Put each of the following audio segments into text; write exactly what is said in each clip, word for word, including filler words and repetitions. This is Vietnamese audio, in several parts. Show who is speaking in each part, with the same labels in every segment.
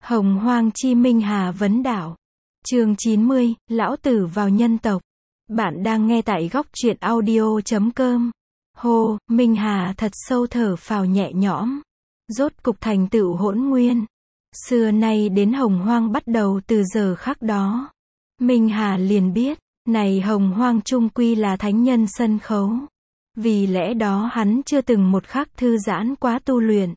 Speaker 1: Hồng Hoang chi Minh Hà vấn đạo. Chương chín mươi, Lão Tử vào nhân tộc. Bạn đang nghe tại góc truyện audio chấm com. Hô, Minh Hà thật sâu thở phào nhẹ nhõm. Rốt cục thành tựu hỗn nguyên. Xưa nay đến Hồng Hoang bắt đầu từ giờ khắc đó. Minh Hà liền biết, này Hồng Hoang chung quy là thánh nhân sân khấu. Vì lẽ đó hắn chưa từng một khắc thư giãn quá tu luyện.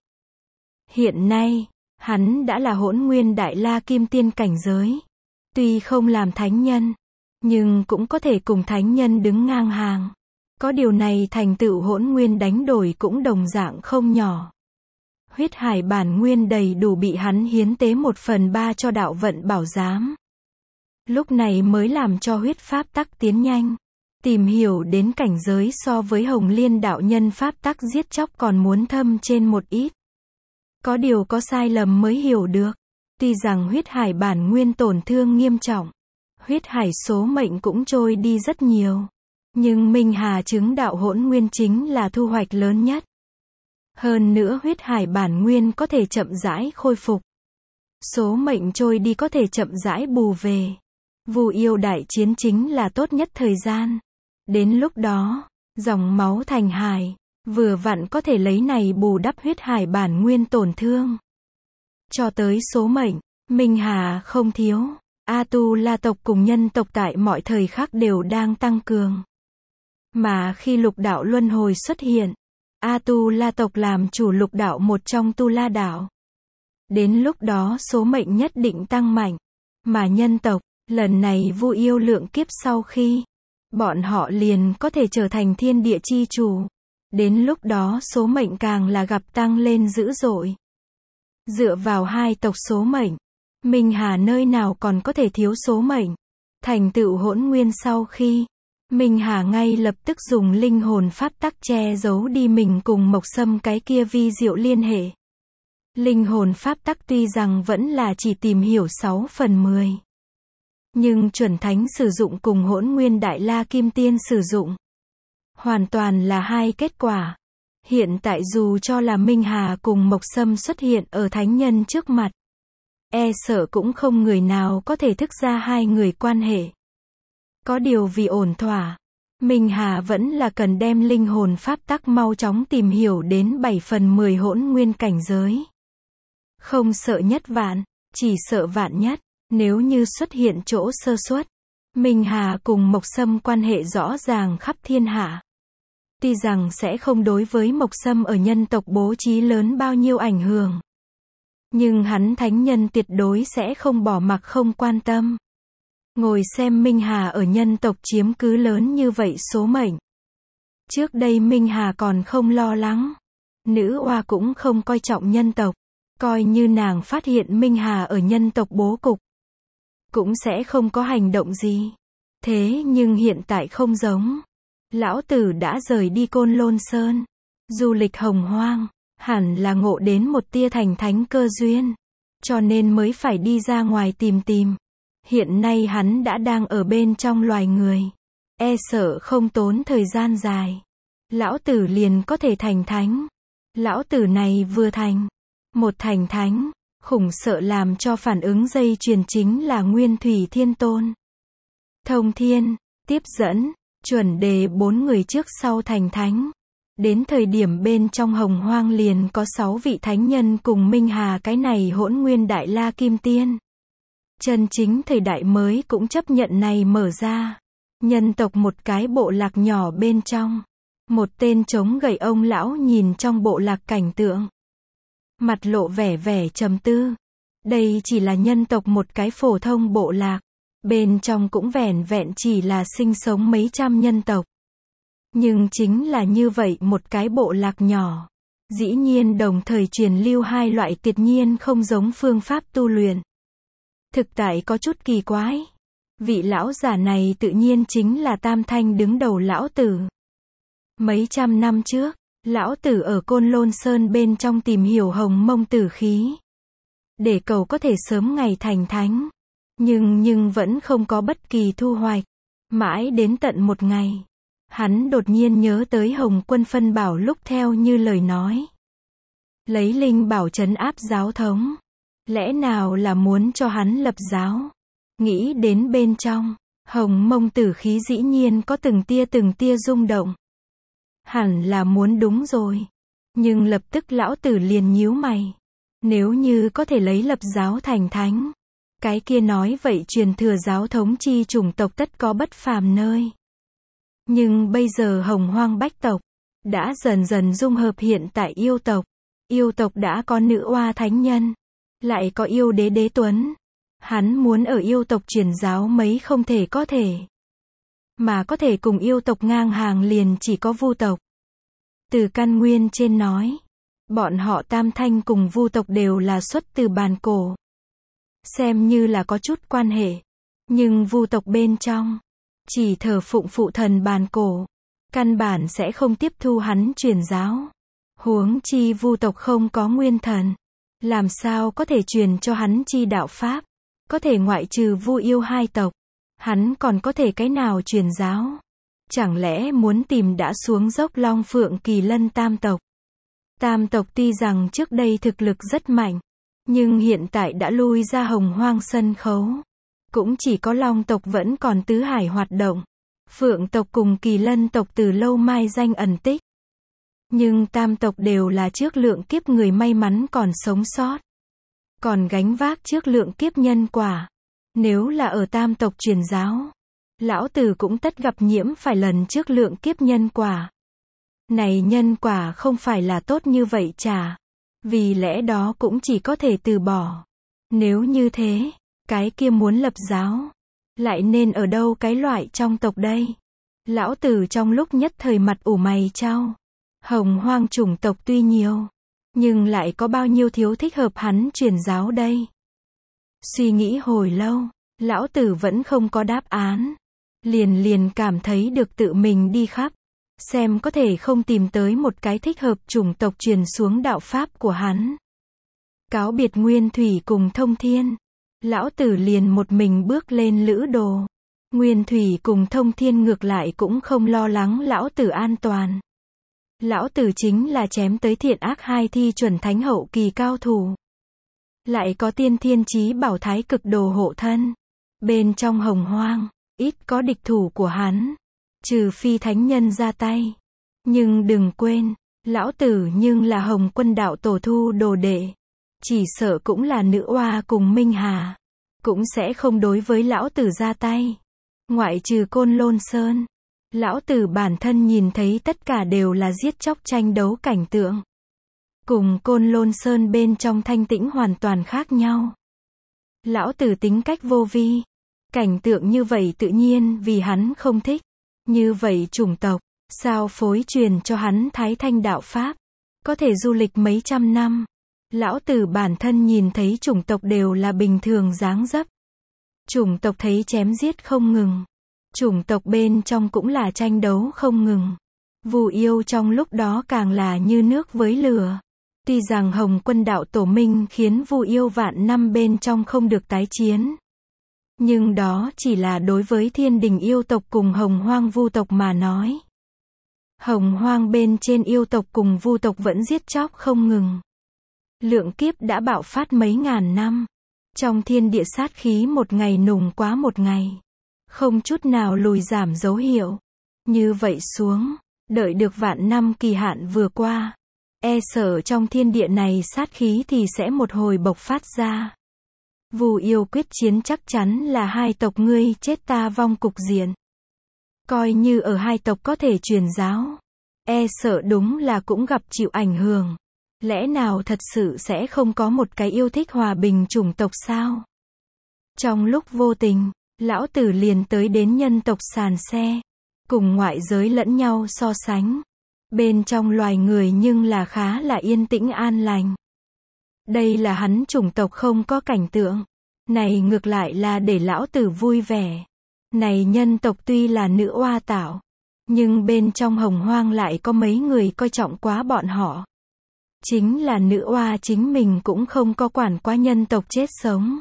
Speaker 1: Hiện nay, hắn đã là hỗn nguyên đại la kim tiên cảnh giới. Tuy không làm thánh nhân, nhưng cũng có thể cùng thánh nhân đứng ngang hàng. Có điều này thành tựu hỗn nguyên đánh đổi cũng đồng dạng không nhỏ. Huyết hải bản nguyên đầy đủ bị hắn hiến tế một phần ba cho đạo vận bảo giám. Lúc này mới làm cho huyết pháp tắc tiến nhanh. Tìm hiểu đến cảnh giới so với Hồng Liên đạo nhân pháp tắc giết chóc còn muốn thâm trên một ít. Có điều có sai lầm mới hiểu được. Tuy rằng huyết hải bản nguyên tổn thương nghiêm trọng, huyết hải số mệnh cũng trôi đi rất nhiều. Nhưng Minh Hà chứng đạo hỗn nguyên chính là thu hoạch lớn nhất. Hơn nữa huyết hải bản nguyên có thể chậm rãi khôi phục. Số mệnh trôi đi có thể chậm rãi bù về. Vu yêu đại chiến chính là tốt nhất thời gian. Đến lúc đó, dòng máu thành hải, vừa vặn có thể lấy này bù đắp huyết hải bản nguyên tổn thương. Cho tới số mệnh, Minh Hà không thiếu. A Tu La tộc cùng nhân tộc tại mọi thời khắc đều đang tăng cường. Mà khi lục đạo luân hồi xuất hiện, A Tu La tộc làm chủ lục đạo một trong Tu La đạo. Đến lúc đó số mệnh nhất định tăng mạnh. Mà nhân tộc, lần này vu yêu lượng kiếp sau khi, bọn họ liền có thể trở thành thiên địa chi chủ. Đến lúc đó số mệnh càng là gặp tăng lên dữ dội. Dựa vào hai tộc số mệnh, Minh Hà nơi nào còn có thể thiếu số mệnh. Thành tựu hỗn nguyên sau khi, Minh Hà ngay lập tức dùng linh hồn pháp tắc che giấu đi mình cùng Mộc Sâm cái kia vi diệu liên hệ. Linh hồn pháp tắc tuy rằng vẫn là chỉ tìm hiểu sáu phần mười. Nhưng chuẩn thánh sử dụng cùng hỗn nguyên đại la kim tiên sử dụng. Hoàn toàn là hai kết quả. Hiện tại dù cho là Minh Hà cùng Mộc Sâm xuất hiện ở thánh nhân trước mặt, e sợ cũng không người nào có thể thức ra hai người quan hệ. Có điều vì ổn thỏa, Minh Hà vẫn là cần đem linh hồn pháp tắc mau chóng tìm hiểu đến bảy phần mười hỗn nguyên cảnh giới. Không sợ nhất vạn, chỉ sợ vạn nhất. Nếu như xuất hiện chỗ sơ suất, Minh Hà cùng Mộc Sâm quan hệ rõ ràng khắp thiên hạ. Tuy rằng sẽ không đối với Mộc Sâm ở nhân tộc bố trí lớn bao nhiêu ảnh hưởng. Nhưng hắn thánh nhân tuyệt đối sẽ không bỏ mặc không quan tâm. Ngồi xem Minh Hà ở nhân tộc chiếm cứ lớn như vậy số mệnh. Trước đây Minh Hà còn không lo lắng. Nữ oa cũng không coi trọng nhân tộc. Coi như nàng phát hiện Minh Hà ở nhân tộc bố cục, cũng sẽ không có hành động gì. Thế nhưng hiện tại không giống. Lão Tử đã rời đi Côn Lôn Sơn. Du lịch Hồng Hoang, hẳn là ngộ đến một tia thành thánh cơ duyên. Cho nên mới phải đi ra ngoài tìm tìm. Hiện nay hắn đã đang ở bên trong loài người. E sợ không tốn thời gian dài. Lão Tử liền có thể thành thánh. Lão Tử này vừa thành. Một thành thánh. Khủng sợ làm cho phản ứng dây chuyền chính là Nguyên Thủy Thiên Tôn. Thông Thiên, tiếp dẫn, chuẩn đề bốn người trước sau thành thánh. Đến thời điểm bên trong Hồng Hoang liền có sáu vị thánh nhân cùng Minh Hà cái này hỗn nguyên đại la kim tiên. Chân chính thời đại mới cũng chấp nhận này mở ra. Nhân tộc một cái bộ lạc nhỏ bên trong. Một tên trống gầy ông lão nhìn trong bộ lạc cảnh tượng. Mặt lộ vẻ vẻ trầm tư. Đây chỉ là nhân tộc một cái phổ thông bộ lạc. Bên trong cũng vẻn vẹn chỉ là sinh sống mấy trăm nhân tộc. Nhưng chính là như vậy một cái bộ lạc nhỏ. Dĩ nhiên đồng thời truyền lưu hai loại tuyệt nhiên không giống phương pháp tu luyện. Thực tại có chút kỳ quái. Vị lão giả này tự nhiên chính là Tam Thanh đứng đầu Lão Tử. Mấy trăm năm trước, Lão Tử ở Côn Lôn Sơn bên trong tìm hiểu hồng mông tử khí. Để cầu có thể sớm ngày thành thánh. Nhưng nhưng vẫn không có bất kỳ thu hoạch. Mãi đến tận một ngày. Hắn đột nhiên nhớ tới Hồng Quân phân bảo lúc theo như lời nói. Lấy linh bảo trấn áp giáo thống. Lẽ nào là muốn cho hắn lập giáo? Nghĩ đến bên trong, hồng mông tử khí dĩ nhiên có từng tia từng tia rung động. Hẳn là muốn đúng rồi. Nhưng lập tức lão tử liền nhíu mày. Nếu như có thể lấy lập giáo thành thánh, cái kia nói vậy truyền thừa giáo thống chi chủng tộc tất có bất phàm nơi. Nhưng bây giờ hồng hoang bách tộc đã dần dần dung hợp hiện tại yêu tộc. Yêu tộc đã có nữ oa thánh nhân, lại có yêu đế đế tuấn. Hắn muốn ở yêu tộc truyền giáo mấy không thể có thể. Mà có thể cùng yêu tộc ngang hàng liền chỉ có Vu tộc. Từ căn nguyên trên nói, bọn họ Tam Thanh cùng Vu tộc đều là xuất từ bàn cổ. Xem như là có chút quan hệ. Nhưng Vu tộc bên trong, chỉ thờ phụng phụ thần bàn cổ. Căn bản sẽ không tiếp thu hắn truyền giáo. Huống chi Vu tộc không có nguyên thần. Làm sao có thể truyền cho hắn chi đạo pháp. Có thể ngoại trừ Vu yêu hai tộc. Hắn còn có thể cái nào truyền giáo. Chẳng lẽ muốn tìm đã xuống dốc Long Phượng Kỳ Lân tam tộc. Tam tộc tuy rằng trước đây thực lực rất mạnh. Nhưng hiện tại đã lui ra hồng hoang sân khấu. Cũng chỉ có Long tộc vẫn còn tứ hải hoạt động. Phượng tộc cùng Kỳ Lân tộc từ lâu mai danh ẩn tích. Nhưng tam tộc đều là trước lượng kiếp người may mắn còn sống sót. Còn gánh vác trước lượng kiếp nhân quả. Nếu là ở tam tộc truyền giáo, lão tử cũng tất gặp nhiễm phải lần trước lượng kiếp nhân quả. Này nhân quả không phải là tốt như vậy chả. Vì lẽ đó cũng chỉ có thể từ bỏ. Nếu như thế, cái kia muốn lập giáo, lại nên ở đâu cái loại trong tộc đây? Lão tử trong lúc nhất thời mặt ủ mày chau. Hồng hoang chủng tộc tuy nhiều, nhưng lại có bao nhiêu thiếu thích hợp hắn truyền giáo đây? Suy nghĩ hồi lâu, lão tử vẫn không có đáp án. Liền liền cảm thấy được tự mình đi khắp, xem có thể không tìm tới một cái thích hợp chủng tộc truyền xuống đạo pháp của hắn. Cáo biệt Nguyên Thủy cùng Thông Thiên, lão tử liền một mình bước lên lữ đồ. Nguyên Thủy cùng Thông Thiên ngược lại cũng không lo lắng lão tử an toàn. Lão tử chính là chém tới thiện ác hai thi chuẩn thánh hậu kỳ cao thủ. Lại có tiên thiên chí bảo thái cực đồ hộ thân. Bên trong hồng hoang, ít có địch thủ của hắn. Trừ phi thánh nhân ra tay. Nhưng đừng quên, lão tử nhưng là Hồng Quân đạo tổ thu đồ đệ. Chỉ sợ cũng là nữ oa cùng Minh Hà. Cũng sẽ không đối với lão tử ra tay. Ngoại trừ Côn Lôn Sơn. Lão tử bản thân nhìn thấy tất cả đều là giết chóc tranh đấu cảnh tượng. Cùng Côn Lôn Sơn bên trong thanh tĩnh hoàn toàn khác nhau. Lão tử tính cách vô vi. Cảnh tượng như vậy tự nhiên vì hắn không thích. Như vậy chủng tộc, sao phối truyền cho hắn Thái Thanh đạo Pháp. Có thể du lịch mấy trăm năm. Lão tử bản thân nhìn thấy chủng tộc đều là bình thường dáng dấp. Chủng tộc thấy chém giết không ngừng. Chủng tộc bên trong cũng là tranh đấu không ngừng. Vu yêu trong lúc đó càng là như nước với lửa. Tuy rằng Hồng Quân đạo tổ minh khiến Vu yêu vạn năm bên trong không được tái chiến. Nhưng đó chỉ là đối với thiên đình yêu tộc cùng hồng hoang vu tộc mà nói. Hồng hoang bên trên yêu tộc cùng vu tộc vẫn giết chóc không ngừng. Lượng kiếp đã bạo phát mấy ngàn năm. Trong thiên địa sát khí một ngày nùng quá một ngày. Không chút nào lùi giảm dấu hiệu. Như vậy xuống, đợi được vạn năm kỳ hạn vừa qua. E sợ trong thiên địa này sát khí thì sẽ một hồi bộc phát ra. Vu yêu quyết chiến chắc chắn là hai tộc ngươi chết ta vong cục diện. Coi như ở hai tộc có thể truyền giáo. E sợ đúng là cũng gặp chịu ảnh hưởng. Lẽ nào thật sự sẽ không có một cái yêu thích hòa bình chủng tộc sao? Trong lúc vô tình, lão tử liền tới đến nhân tộc sàn xe. Cùng ngoại giới lẫn nhau so sánh. Bên trong loài người nhưng là khá là yên tĩnh an lành. Đây là hắn chủng tộc không có cảnh tượng. Này ngược lại là để lão tử vui vẻ. Này nhân tộc tuy là nữ oa tạo. Nhưng bên trong hồng hoang lại có mấy người coi trọng quá bọn họ. Chính là nữ oa chính mình cũng không có quản quá nhân tộc chết sống.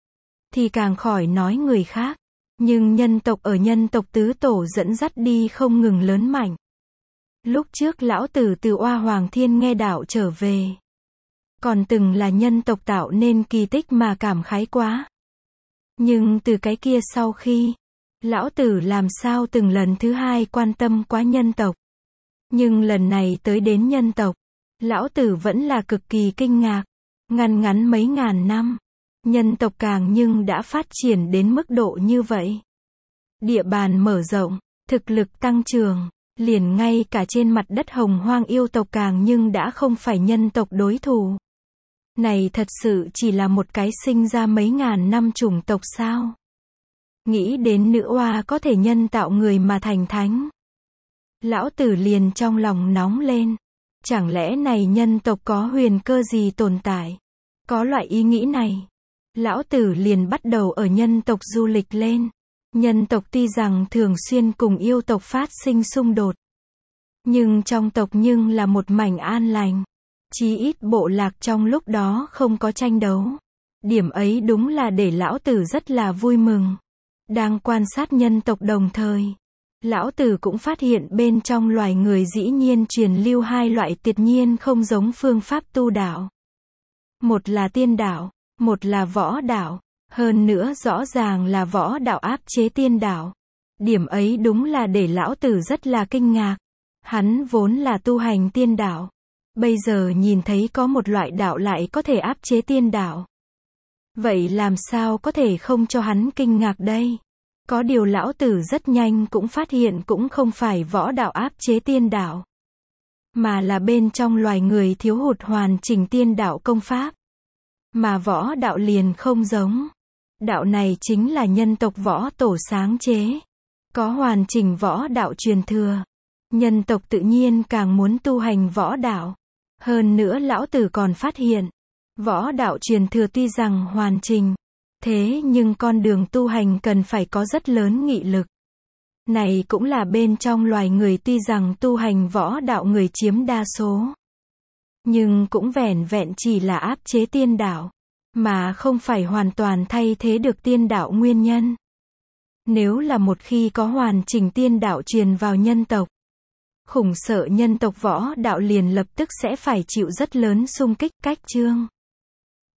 Speaker 1: Thì càng khỏi nói người khác. Nhưng nhân tộc ở nhân tộc tứ tổ dẫn dắt đi không ngừng lớn mạnh. Lúc trước lão tử từ Oa Hoàng Thiên nghe đạo trở về. còn từng là nhân tộc tạo nên kỳ tích mà cảm khái quá. Nhưng từ cái kia sau khi, lão tử làm sao từng lần thứ hai quan tâm quá nhân tộc. Nhưng lần này tới đến nhân tộc, lão tử vẫn là cực kỳ kinh ngạc. Ngăn ngắn mấy ngàn năm, nhân tộc càng nhưng đã phát triển đến mức độ như vậy. Địa bàn mở rộng, thực lực tăng trưởng, liền ngay cả trên mặt đất hồng hoang yêu tộc càng nhưng đã không phải nhân tộc đối thủ. Này thật sự chỉ là một cái sinh ra mấy ngàn năm chủng tộc sao? Nghĩ đến nữ oa có thể nhân tạo người mà thành thánh. Lão tử liền trong lòng nóng lên. Chẳng lẽ này nhân tộc có huyền cơ gì tồn tại? Có loại ý nghĩ này. Lão tử liền bắt đầu ở nhân tộc du lịch lên. Nhân tộc tuy rằng thường xuyên cùng yêu tộc phát sinh xung đột. Nhưng trong tộc nhưng là một mảnh an lành. Chí ít bộ lạc trong lúc đó không có tranh đấu. Điểm ấy đúng là để lão tử rất là vui mừng. Đang quan sát nhân tộc đồng thời, lão tử cũng phát hiện bên trong loài người dĩ nhiên truyền lưu hai loại tuyệt nhiên không giống phương pháp tu đạo. Một là tiên đạo, một là võ đạo. Hơn nữa rõ ràng là võ đạo áp chế tiên đạo. Điểm ấy đúng là để lão tử rất là kinh ngạc. Hắn vốn là tu hành tiên đạo. Bây giờ nhìn thấy có một loại đạo lại có thể áp chế tiên đạo. Vậy làm sao có thể không cho hắn kinh ngạc đây? Có điều lão tử rất nhanh cũng phát hiện cũng không phải võ đạo áp chế tiên đạo. Mà là bên trong loài người thiếu hụt hoàn chỉnh tiên đạo công pháp. Mà võ đạo liền không giống. Đạo này chính là nhân tộc võ tổ sáng chế. Có hoàn chỉnh võ đạo truyền thừa. Nhân tộc tự nhiên càng muốn tu hành võ đạo. Hơn nữa lão tử còn phát hiện, võ đạo truyền thừa tuy rằng hoàn chỉnh, thế nhưng con đường tu hành cần phải có rất lớn nghị lực. Này cũng là bên trong loài người tuy rằng tu hành võ đạo người chiếm đa số. Nhưng cũng vẻn vẹn chỉ là áp chế tiên đạo, mà không phải hoàn toàn thay thế được tiên đạo nguyên nhân. Nếu là một khi có hoàn chỉnh tiên đạo truyền vào nhân tộc, khủng sợ nhân tộc võ đạo liền lập tức sẽ phải chịu rất lớn xung kích, cách chương.